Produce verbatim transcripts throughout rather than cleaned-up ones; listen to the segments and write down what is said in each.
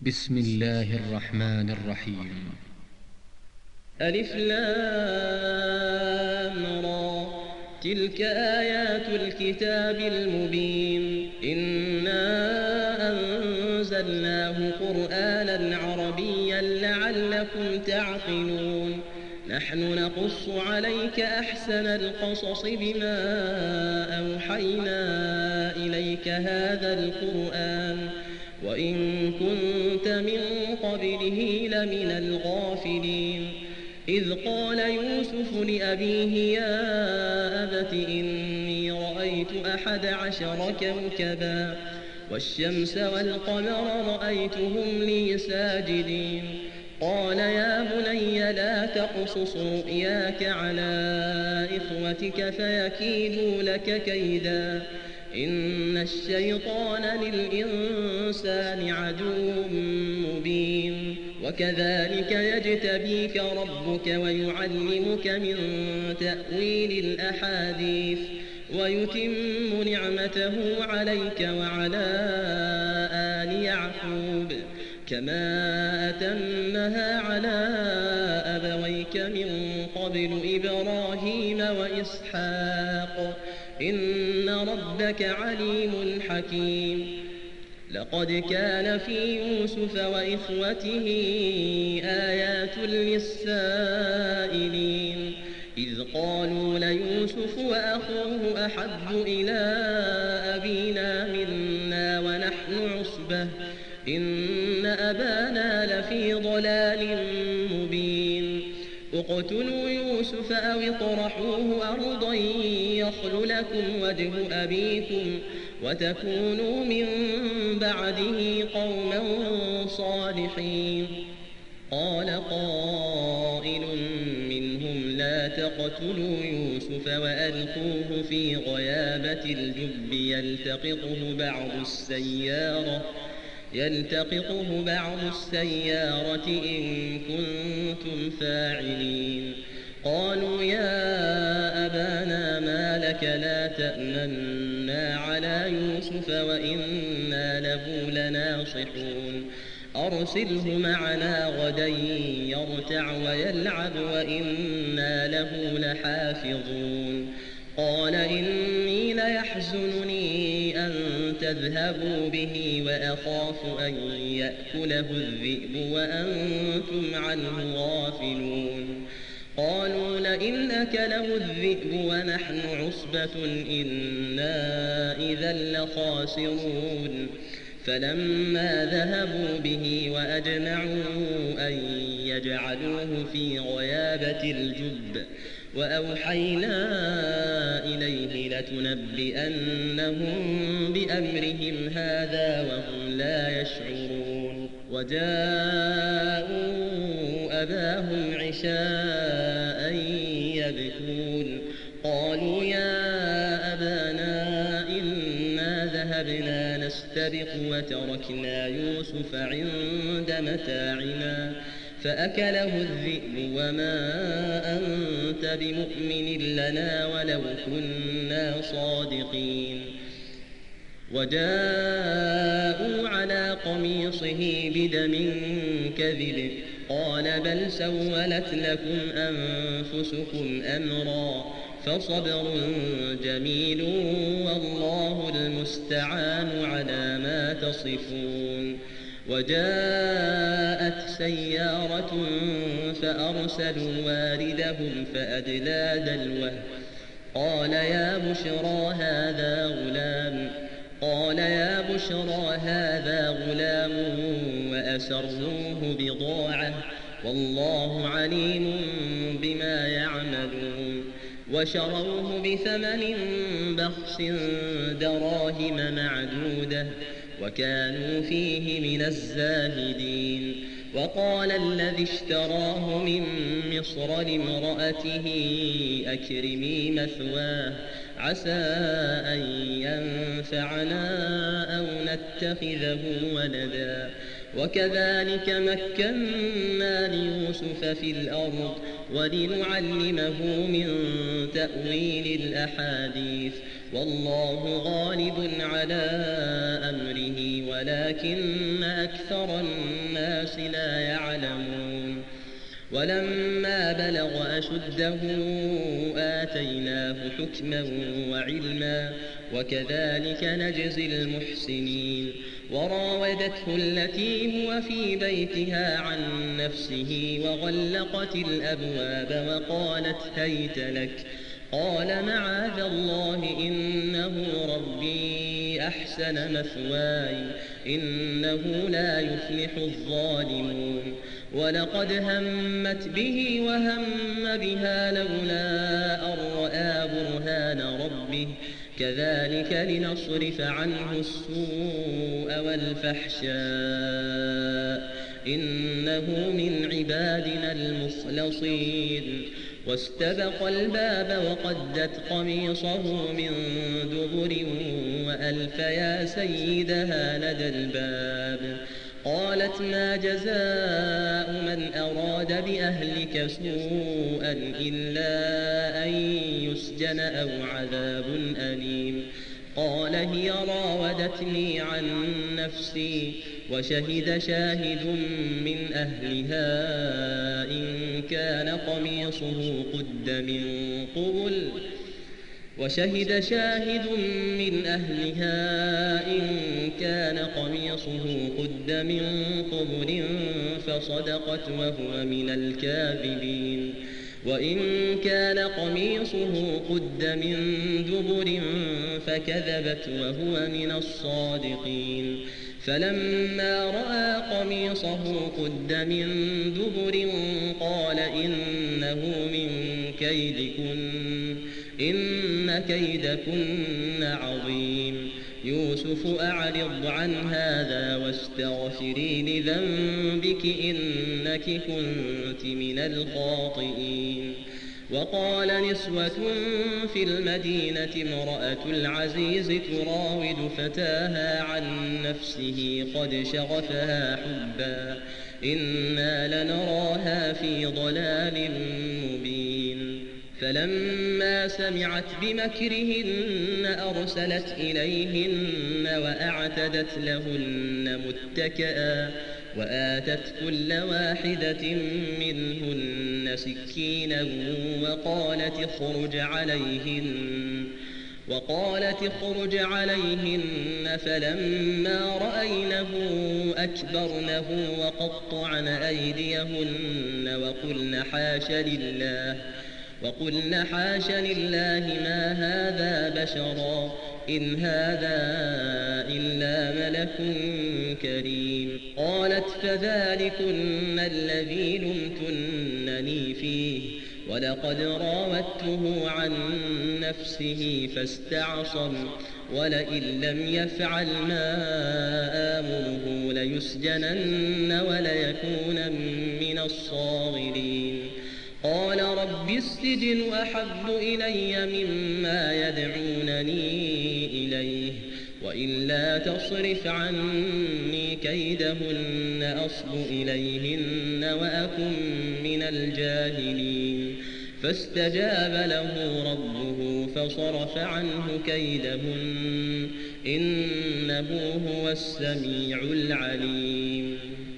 بسم الله الرحمن الرحيم. ألف لام را، تلك آيات الكتاب المبين. إنا أنزلناه قرآنا عربيا لعلكم تعقلون. نحن نقص عليك أحسن القصص بما أوحينا إليك هذا القرآن وإن كنت من قبله لمن الغافلين. إذ قال يوسف لأبيه يا أبت إني رأيت أحد عشر كوكبا والشمس والقمر رأيتهم لي ساجدين. قال يا بني لا تقصص رؤياك على إخوتك فيكيدوا لك كيدا إن الشيطان للإنسان عدو مبين. وكذلك يجتبيك ربك ويعلمك من تأويل الأحاديث ويتم نعمته عليك وعلى آل يعقوب كما أتمها على أبويك من قبل إبراهيم وإسحاق إن ربك عليم حكيم. لقد كان في يوسف وإخوته آيات للسائلين إذ قالوا ليوسف وأخوه أحب إلى أبينا منا ونحن عصبة إن أبانا لفي ضلال مبين. اقتلوا يوسف أو اطرحوه أرضا يخل لكم وجه أبيكم وتكونوا من بعده قوما صالحين. قال قائل منهم لا تقتلوا يوسف وألقوه في غيابة الجب يلتقطه بعض السيارة يلتقطه بعض السيارة إن كنتم فاعلين. قالوا يا أبانا ما لك لا تأمنا على يوسف وإنا له لناصحون أرسله معنا غدا يرتع ويلعب وإنا له لحافظون. قال إني ليحزنني أن تذهبوا به وأخاف أن يأكله الذئب وأنتم عنه غافلون. قالوا لئن أكله الذئب ونحن عصبة إنا إذا لخاسرون. فلما ذهبوا به وأجمعوا أن يجعلوه في غيابة الجب وأوحينا إليه لتنبئنهم بأمرهم هذا وهم لا يشعرون. وجاءوا أباهم عشاء يبكون قالوا يا أبانا إنا ذهبنا نستبق وتركنا يوسف عند متاعنا فأكله الذئب وما أنت بمؤمن لنا ولو كنا صادقين. وجاءوا على قميصه بدم كذب قال بل سولت لكم أنفسكم أمرا فصبر جميل والله المستعان على ما تصفون. وجاءت سيارة فأرسلوا واردهم فأدلى دلوه قال يا بشرى هذا غلام قال يا بشرى هذا غلام وأسروه بضاعة والله عليم بما يعملون. وشروه بثمن بخس دراهم معدودة وكانوا فيه من الزاهدين. وقال الذي اشتراه من مصر لامرأته أكرمي مثواه عسى أن ينفعنا أو نتخذه ولدا. وكذلك مكنا ليوسف في الأرض ولنعلمه من تأويل الأحاديث والله غالب على أمره ولكن أكثر الناس لا يعلمون ولما بلغ أشده آتيناه حكما وعلما وكذلك نجزي المحسنين وراودته التي هو في بيتها عن نفسه وغلقت الأبواب وقالت هيت لك قال معاذ الله إنه ربي أحسن مثواي إنه لا يفلح الظالمون ولقد همت به وهم بها لولا أن رأى برهان ربه كذلك لنصرف عنه السوء والفحشاء إنه من عبادنا المخلصين واستبق الباب وقدت قميصه من دبر وألف يا سيدها لدى الباب قالت ما جزاء من أراد بأهلك سوءا إلا أن يسجن أو عذاب أليم قال هي راودتني عن نفسي وشهد شاهد من أهلها إن كان قميصه قد من قبل وشهد شاهد من أهلها إن كان قميصه قد من قبل فصدقت وهو من الكاذبين وإن كان قميصه قد من دبر فكذبت وهو من الصادقين فلما رأى قميصه قد من دبر قال إنه من كيدكن إن كيدكن عظيم يوسف أعرض عن هذا واستغفري لذنبك إنك كنت من الخاطئين وقال نسوة في المدينة امرأة العزيز تراود فتاها عن نفسه قد شغفها حبا إنا لنراها في ضلال مبين فلما سمعت بمكرهن أرسلت إليهن وأعتدت لهن متكئا وآتت كل واحدة منهن سكينا وقالت اخرج عليهن وقالت اخرج عليهن فلما رأينه أكبرنه وقطعن أيديهن وقلن حاش لله وقلن حاش لله ما هذا بشرا إن هذا إلا ملك كريم قالت فذلكن الذي لمتنني فيه ولقد راودته عن نفسه فاستعصم ولئن لم يفعل ما آمره ليسجنن وليكون من الصاغرين قال رب السجن أحب إلي مما يدعونني إليه وإلا تصرف عني كيدهن أصب إليهن وأكن من الجاهلين فاستجاب له ربه فصرف عنه كيدهن إنه هو السميع العليم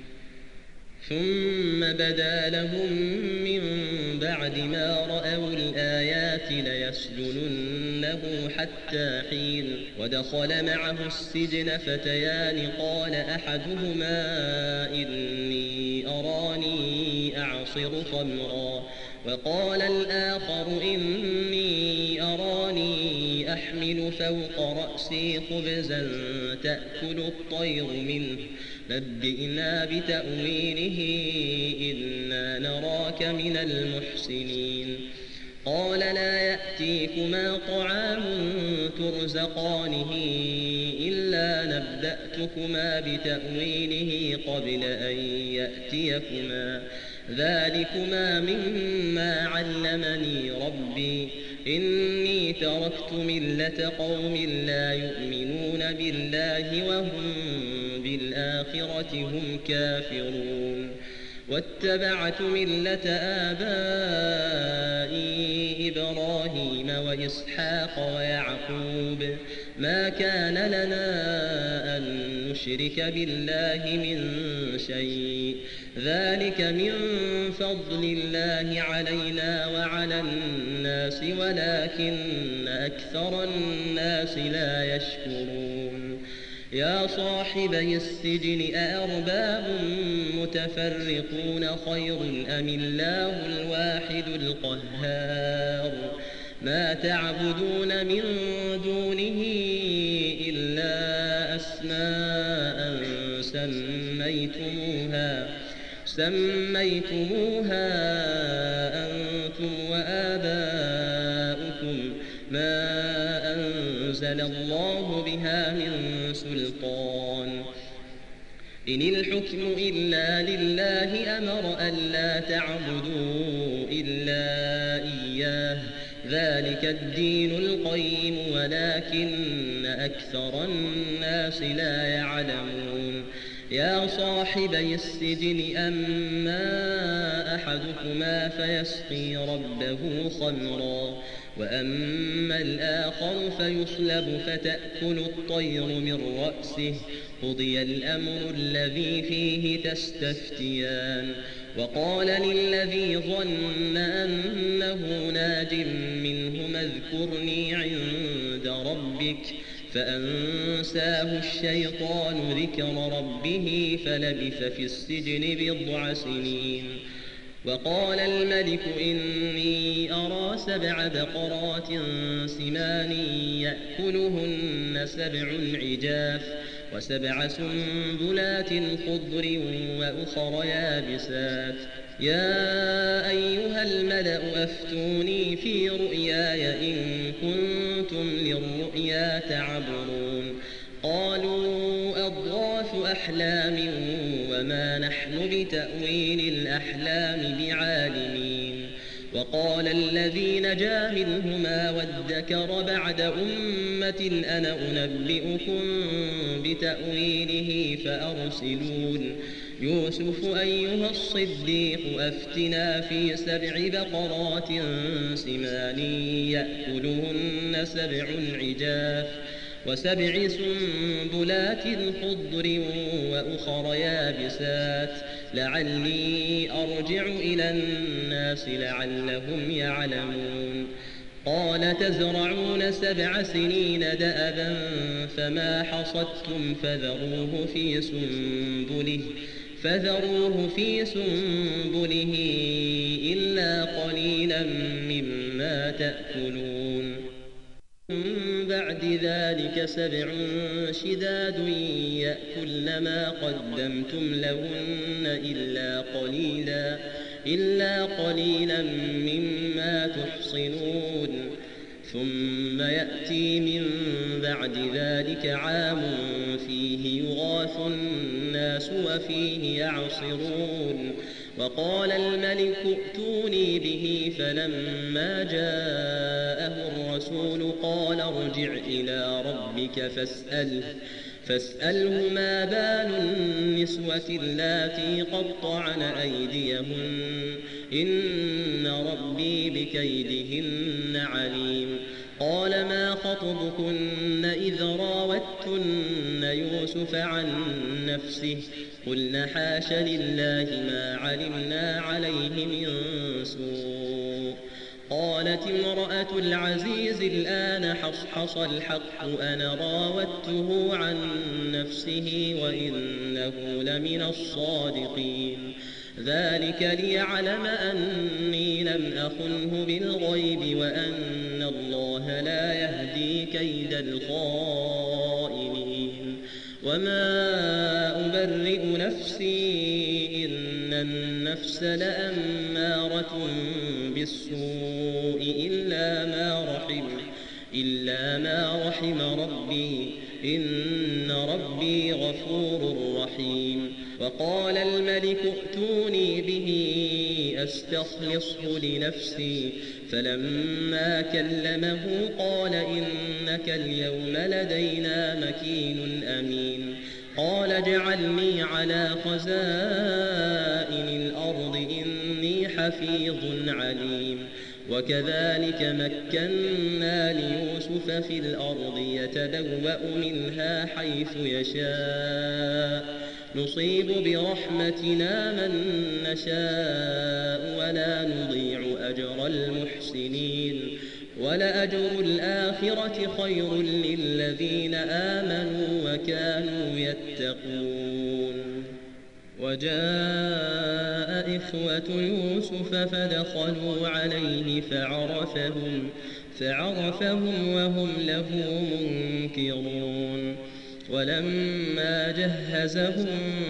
ثم بدا لهم من بعد ما رأوا الآيات ليسجننه حتى حين ودخل معه السجن فتيان قال أحدهما إني أراني أعصر خمرا وقال الآخر إني أراني أحمل فوق رأسي خبزا تأكل الطير منه نبئنا بتأويله إنا نراك من المحسنين قال لا يأتيكما طعام ترزقانه إلا نبأتكما بتأويله قبل أن يأتيكما ذلكما مما علمني ربي إني تركت ملة قوم لا يؤمنون بالله وهم بالآخرة هم كافرون واتبعت ملة آبائي إبراهيم وإسحاق ويعقوب ما كان لنا أن نشرك بالله من شيء ذلك من فضل الله علينا وعلى الناس ولكن أكثر الناس لا يشكرون يا صاحبي السجن أأرباب متفرقون خير أم الله الواحد القهار ما تعبدون من دونه إلا أسماء سميتموها سميتموها أنتم وآباؤكم ما أنزل الله بها من سلطان إن الحكم إلا لله أمر ألا تعبدوا إلا إياه ذلك الدين القيم ولكن أكثر الناس لا يعلمون يا صاحبي السجن أما أحدكما فيسقي ربه خمرا وأما الآخر فيصلب فتأكل الطير من رأسه قضي الأمر الذي فيه تستفتيان وقال للذي ظن أنه ناج منهما اذكرني عند ربك فأنساه الشيطان ذكر ربه فلبث في السجن بضع سنين وقال الملك إني أرى سبع بقرات سمان يأكلهن سبع عجاف وسبع سنبلات خضر وأخر يابسات يا أيها الملأ أفتوني في رؤياي إن كنتم للرؤيا تعبرون قالوا أضغاث أحلام وما نحن بتأويل الأحلام بعالمين وقال الذي نجا منهما وادكر بعد أمة أنا أنبئكم بتأويله فأرسلون يوسف أيها الصديق أفتنا في سبع بقرات سمان يأكلهن سبع عجاف وسبع سنبلات خضر وأخر يابسات لعلي أرجع إلى الناس لعلهم يعلمون قال تزرعون سبع سنين دأبا فما حصدتم فذروه في سنبله فذروه في سنبله إلا قليلا مما تأكلون من بعد ذلك سبع شداد يأكلن ما قدمتم لهن إلا قليلا إلا قليلا مما تحصنون ثم يأتي من بعد ذلك عام فيه يغاث الناس وفيه يعصرون وقال الملك ائتوني به فلما جاءه الرسول قال ارجع إلى ربك فاسأله فاسأله ما بال النسوة اللاتي قطعن أيديهن إن ربي بكيدهن عليم قال ما خطبكن إذ راوتن يوسف عن نفسه قلن حاش لله ما علمنا عليه من سوء قالت امرأة العزيز الآن حصحص الحق أنا راودته عن نفسه وإنه لمن الصادقين ذلك ليعلم أني لم أخنه بالغيب وأن الله لا يهدي كيد الخائنين وما أبرئ نفسي إن النفس لأمارة بالسوء إلا ما رحم إلا ما رحم ربي إن ربي غفور رحيم وقال الملك ائتوني به أستخلصه لنفسي فلما كلمه قال إنك اليوم لدينا مكين أمين قال اجعلني على خزائن الأرض إني حفيظ عليم وكذلك مكنا ليوسف في الأرض يتبوأ منها حيث يشاء نصيب برحمتنا من نشاء ولا نضيع أجر المحسنين ولأجر الآخرة خير للذين آمنوا وكانوا يتقون. وجاء إخوة يوسف فدخلوا عليه فعرفهم, فعرفهم وهم له منكرون. ولما جهزهم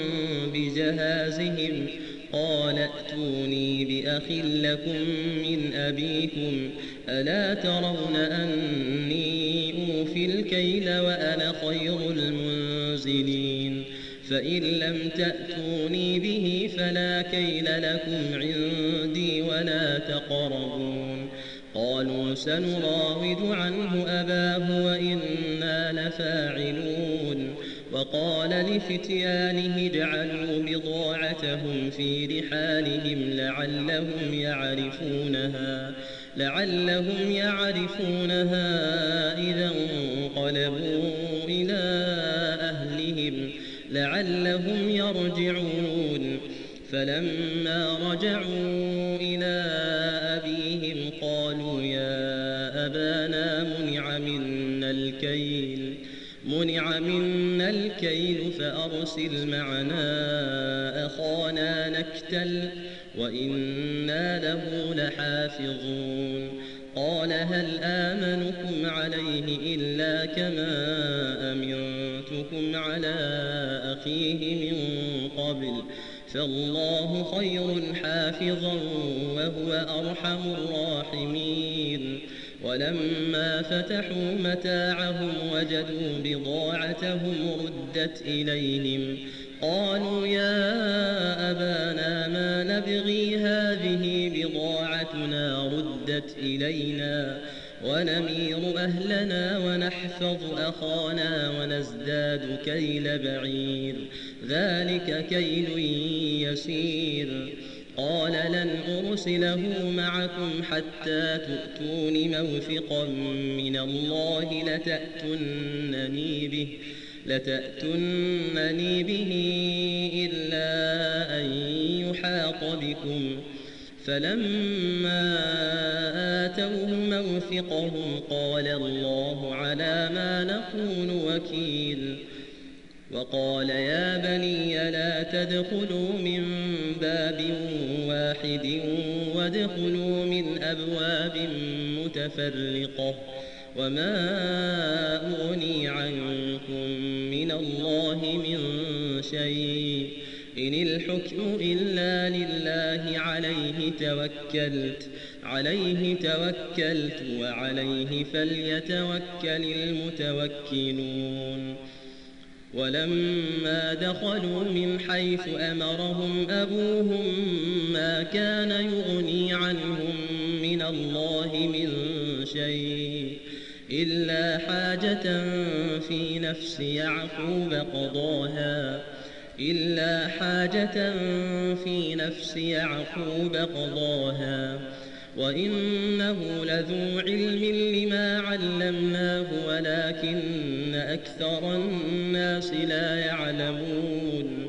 بجهازهم قال ائتوني بأخ لكم من أبيكم ألا ترون أني أوفي الكيل وأنا خير المنزلين فإن لم تأتوني به فلا كيل لكم عندي ولا تقربون. قالوا سنراود عنه أباه وإنا لفاعلون. وقال لفتيانه اجعلوا بضاعتهم في رحالهم لعلهم يعرفونها, لعلهم يعرفونها إذا انقلبوا إلى أهلهم لعلهم يرجعون. فلما رجعوا إلى أبيهم قالوا يا أبانا منع منا الكيل منع منا الكيل فأرسل معنا أخانا نكتل وإنا له لحافظون. قال هل آمنكم عليه إلا كما أمنتكم على أخيه من قبل فالله خير حافظا وهو أرحم الراحمين. ولما فتحوا متاعهم وجدوا بضاعتهم ردت إليهم قالوا يا أبانا ما نبغي هذه بضاعتنا ردت إلينا ونمير أهلنا ونحفظ أخانا ونزداد كيل بعير ذلك كيل يسير. قال لن أرسله معكم حتى تؤتون موثقا من الله لتأتونني به, لتأتونني به إلا أن يحاط بكم. فلما آتوه موثقهم قال الله على ما نقول وكيل. وقال يا بني لا تدخلوا من باب واحد وادخلوا من أبواب متفرقة وما أغني عنكم من الله من شيء إن الحكم إلا لله عليه توكلت عليه توكلت وعليه فليتوكل المتوكلون. ولما دخلوا من حيث أمرهم أبوهم ما كان يغني عنهم من الله من شيء إلا حاجة في نفس يعقوب قضاها إلا حاجة في نفس يعقوب قضاها وإنه لذو علم لما علمناه ولكن أكثر الناس لا يعلمون.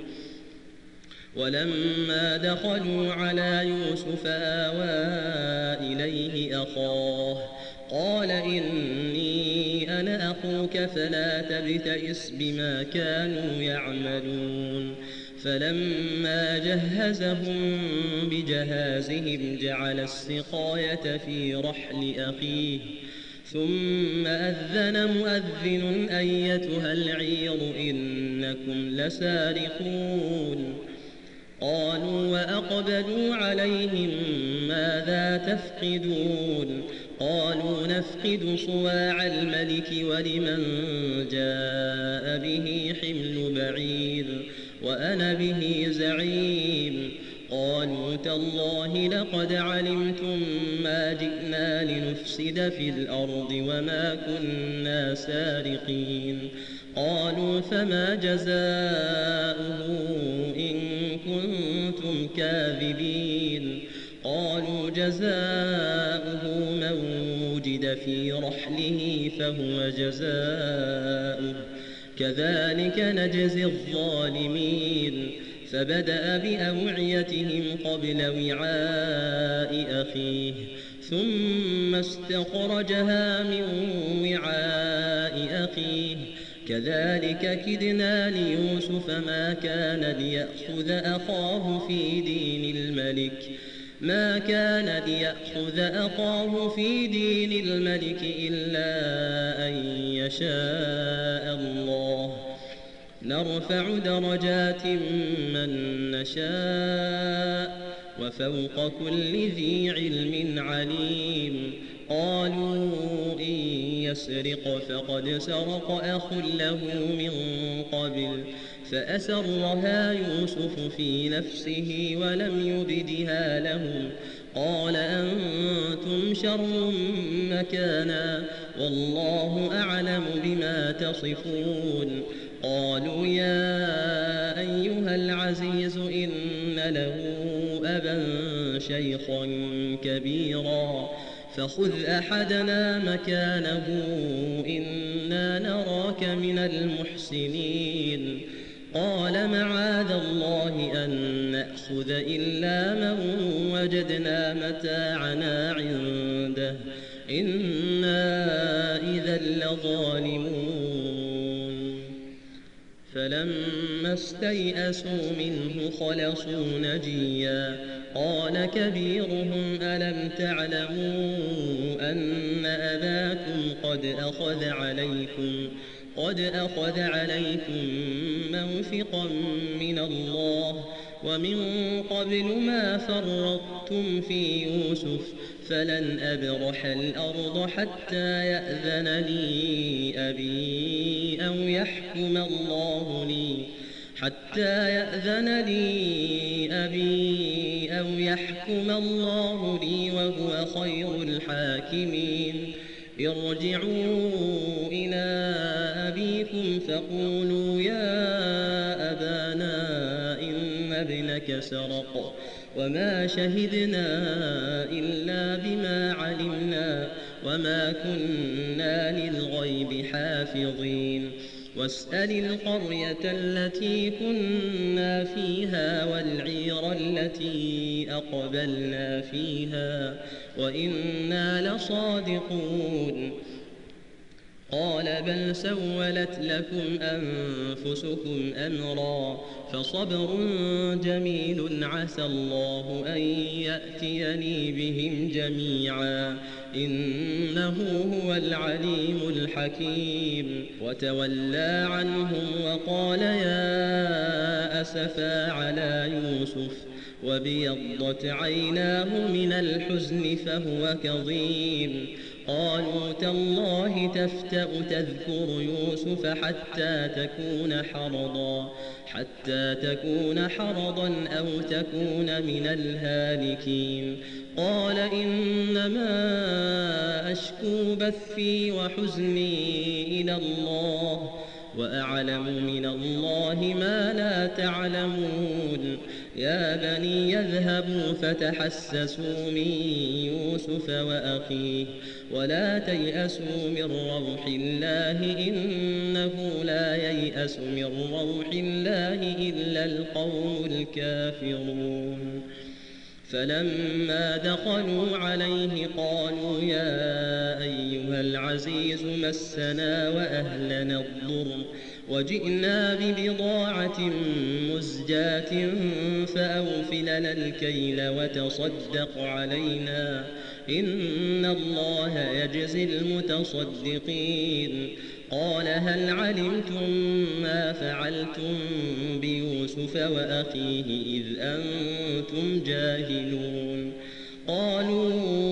ولما دخلوا على يوسف آوى إليه أخاه قال إني أنا أخوك فلا تبتئس بما كانوا يعملون. فلما جهزهم بجهازهم جعل السقاية في رحل أخيه ثم أذن مؤذن أيتها العير إنكم لسارقون. قالوا وأقبلوا عليهم ماذا تفقدون قالوا نفقد صواع الملك ولمن جاء به حمل بعير وأنا به زعيم. قالوا تالله لقد علمتم ما جئنا لنفسد في الأرض وما كنا سارقين. قالوا فما جزاؤه إن كنتم كاذبين قالوا جزاؤه من وجد في رحله فهو جزاؤه كذلك نجزي الظالمين فبدأ بأوعيتهم قبل وعاء أخيه ثم استخرجها من وعاء أخيه كذلك كدنا ليوسف ما كان ليأخذ أخاه في دين الملك ما كان ليأخذ أخاه في دين الملك إلا أن يشاء الله نرفع درجات من نشاء وفوق كل ذي علم عليم قالوا إن يسرق فقد سرق أخ له من قبل فأسرها يوسف في نفسه ولم يبدها لهم قال أنتم شر مكانا والله أعلم بما تصفون قالوا يا أيها العزيز إن له أبا شيخا كبيرا فخذ أحدنا مكانه إنا نراك من المحسنين قال معاذ الله أن نأخذ إلا من وجدنا متاعنا عنده إنا إذا لظالمون فلما استيئسوا منه خلصوا نجيا قال كبيرهم ألم تعلموا أن أباكم قد أخذ عليكم قد أخذ عليكم موثقا من الله ومن قبل ما فرطتم في يوسف فلن أبرح الأرض حتى يأذن لي أبي أو يحكم الله لي حتى يأذن لي أبي أو يحكم الله لي وهو خير الحاكمين ارجعوا إلى أبيكم فقولوا يا أبانا إن ابنك سرق وما شهدنا إلا بما علمنا وما كنا للغيب حافظين واسأل القرية التي كنا فيها والعير التي أقبلنا فيها وإنا لصادقون قال بل سولت لكم أنفسكم أمرا فصبر جميل عسى الله أن يأتيني بهم جميعا إنه هو العليم الحكيم وتولى عنهم وقال يا أسفا على يوسف وابيضت عيناه من الحزن فهو كظيم قالوا تالله تفتأ تذكر يوسف حتى تكون حرضا حتى تكون حرضا أو تكون من الهالكين قال إنما أشكو بثي وحزني إلى الله وأعلم من الله ما لا تعلمون يا بني يذهبوا فتحسسوا من يوسف وأخيه ولا تيأسوا من روح الله إنه لا ييأس من روح الله إلا القوم الكافرون فلما دخلوا عليه قالوا يا أيها العزيز مسنا وأهلنا الضر وجئنا ببضاعة مزجاة فأوفلنا الكيل وتصدق علينا إن الله يجزي المتصدقين قال هل علمتم ما فعلتم بيوسف وأخيه إذ أنتم جاهلون قالوا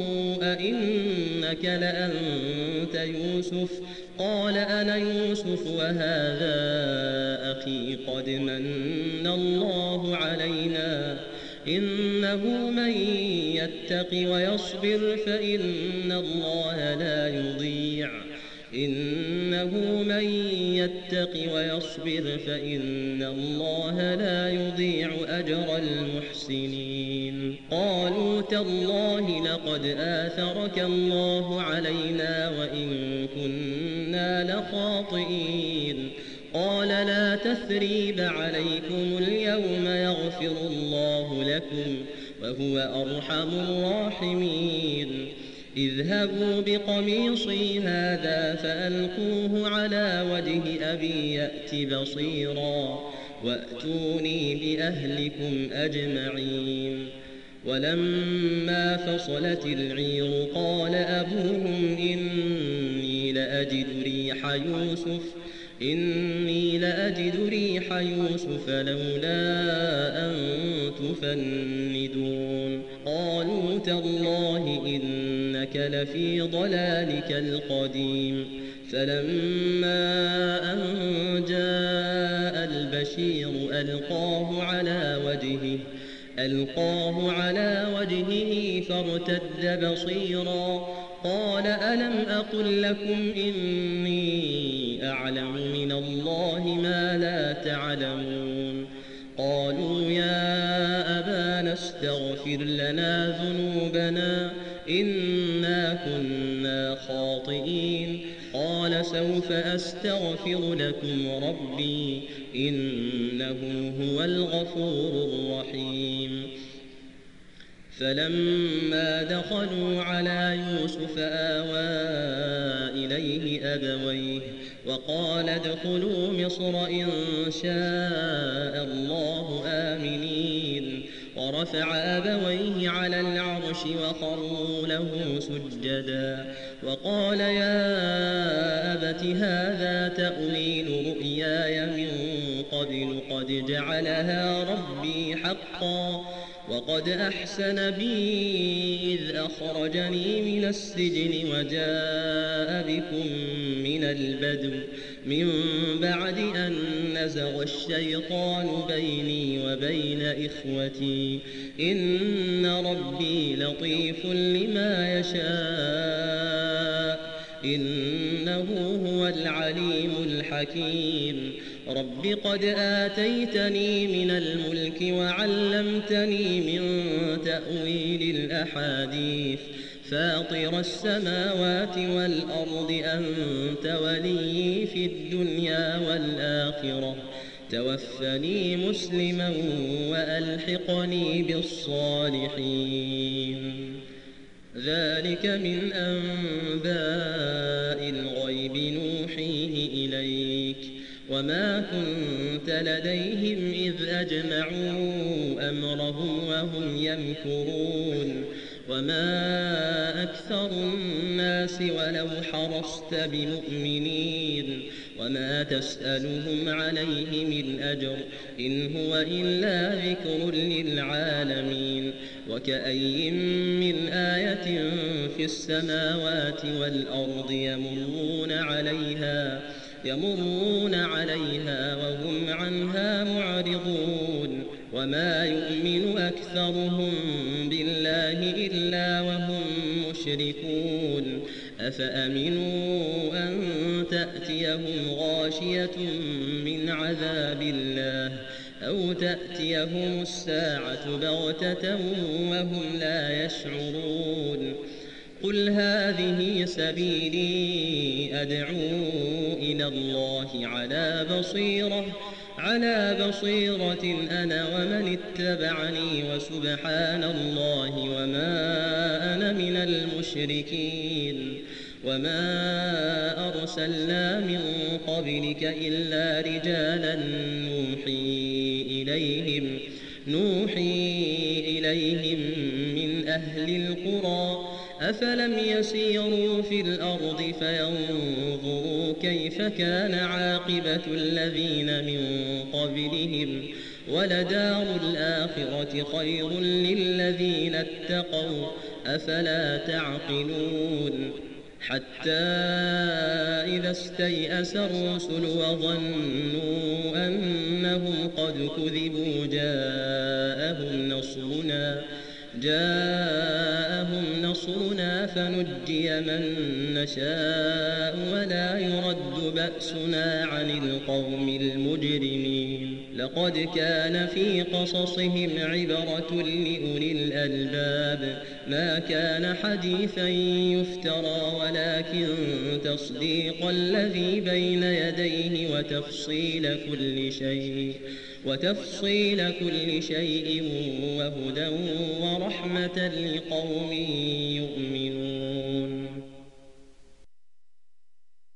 أئنك لأنت يوسف قال أنا يوسف وهذا أخي قد من الله علينا إنه من يتق ويصبر فإن الله لا يضيع إنه من يتق ويصبر فإن الله لا يضيع أجر المحسنين. قالوا تالله لقد آثرك الله علينا وإن كنا لخاطئين. قال لا تثريب عليكم اليوم يغفر الله لكم وهو أرحم الراحمين. اذهبوا بقميصي هذا فألقوه على وجه أبي يأت بصيرا وأتوني بأهلكم أجمعين. ولما فصلت العير قال أبوهم إني لأجد ريح يوسف إني لأجد ريح يوسف لولا أن تفندون. قالوا تالله إنك لفي ضلالك القديم. فلما أن جاء البشير ألقاه على وجهه ألقاه على وجهه فارتد بصيرا قال ألم أقل لكم إني أعلم من الله ما لا تعلمون. قالوا يا أبانا استغفر لنا ذنوبنا إنا كنا خاطئين. قال سوف أستغفر لكم ربي إنه هو الغفور الرحيم. فلما دخلوا على يوسف آوى إليه أبويه وقال ادخلوا مصر إن شاء الله آمنين. ورفع أبويه على العرش وخروا له سجدا وقال يا أبت هذا تأويل رؤياي من قبل قد جعلها ربي حقا وقد أحسن بي إذ أخرجني من السجن وجاء بكم من البدو من بعد أن نزغ الشيطان بيني وبين إخوتي إن ربي لطيف لما يشاء إنه هو العليم الحكيم. رب قد آتيتني من الملك وعلمتني من تأويل الأحاديث فاطر السماوات والأرض أنت ولي في الدنيا والآخرة توفني مسلما وألحقني بالصالحين. ذلك من أنباء الغيب نوحيه إليك وما كنت لديهم إذ أجمعوا أمرهم وهم يمكرون. وما أكثر الناس ولو حرصت بمؤمنين وما تسألهم عليه من أجر إن هو إلا ذكر للعالمين. وكأي من آية في السماوات والأرض يمرون عليها يمرون عليها وهم عنها معرضون. وما يؤمن أكثرهم بالله إلا وهم مشركون. أفأمنوا أن تأتيهم غاشية من عذاب الله أو تأتيهم الساعة بغتة وهم لا يشعرون. قل هذه سبيلي أدعو إلى الله على بصيرة على بصيرة أنا ومن اتبعني وسبحان الله وما أنا من المشركين. وما أرسلنا من قبلك إلا رجالا نوحي إليهم نوحي إليهم من أهل القرى أفلم يسيروا في الأرض فينظروا كيف كان عاقبة الذين من قبلهم ولدار الآخرة خير للذين اتقوا أفلا تعقلون. حتى إذا استيأس الرسل وظنوا أنهم قد كذبوا جاءهم نصرنا جاءهم نصرنا تنصرنا فنجي من نشاء ولا يرد بأسنا عن القوم المجرمين لقد كان في قصصهم عبرة لأولي الألباب ما كان حديثا يفترى ولكن تصديق الذي بين يديه وتفصيل كل شيء وتفصيل كل شيء وهدى ورحمة لقوم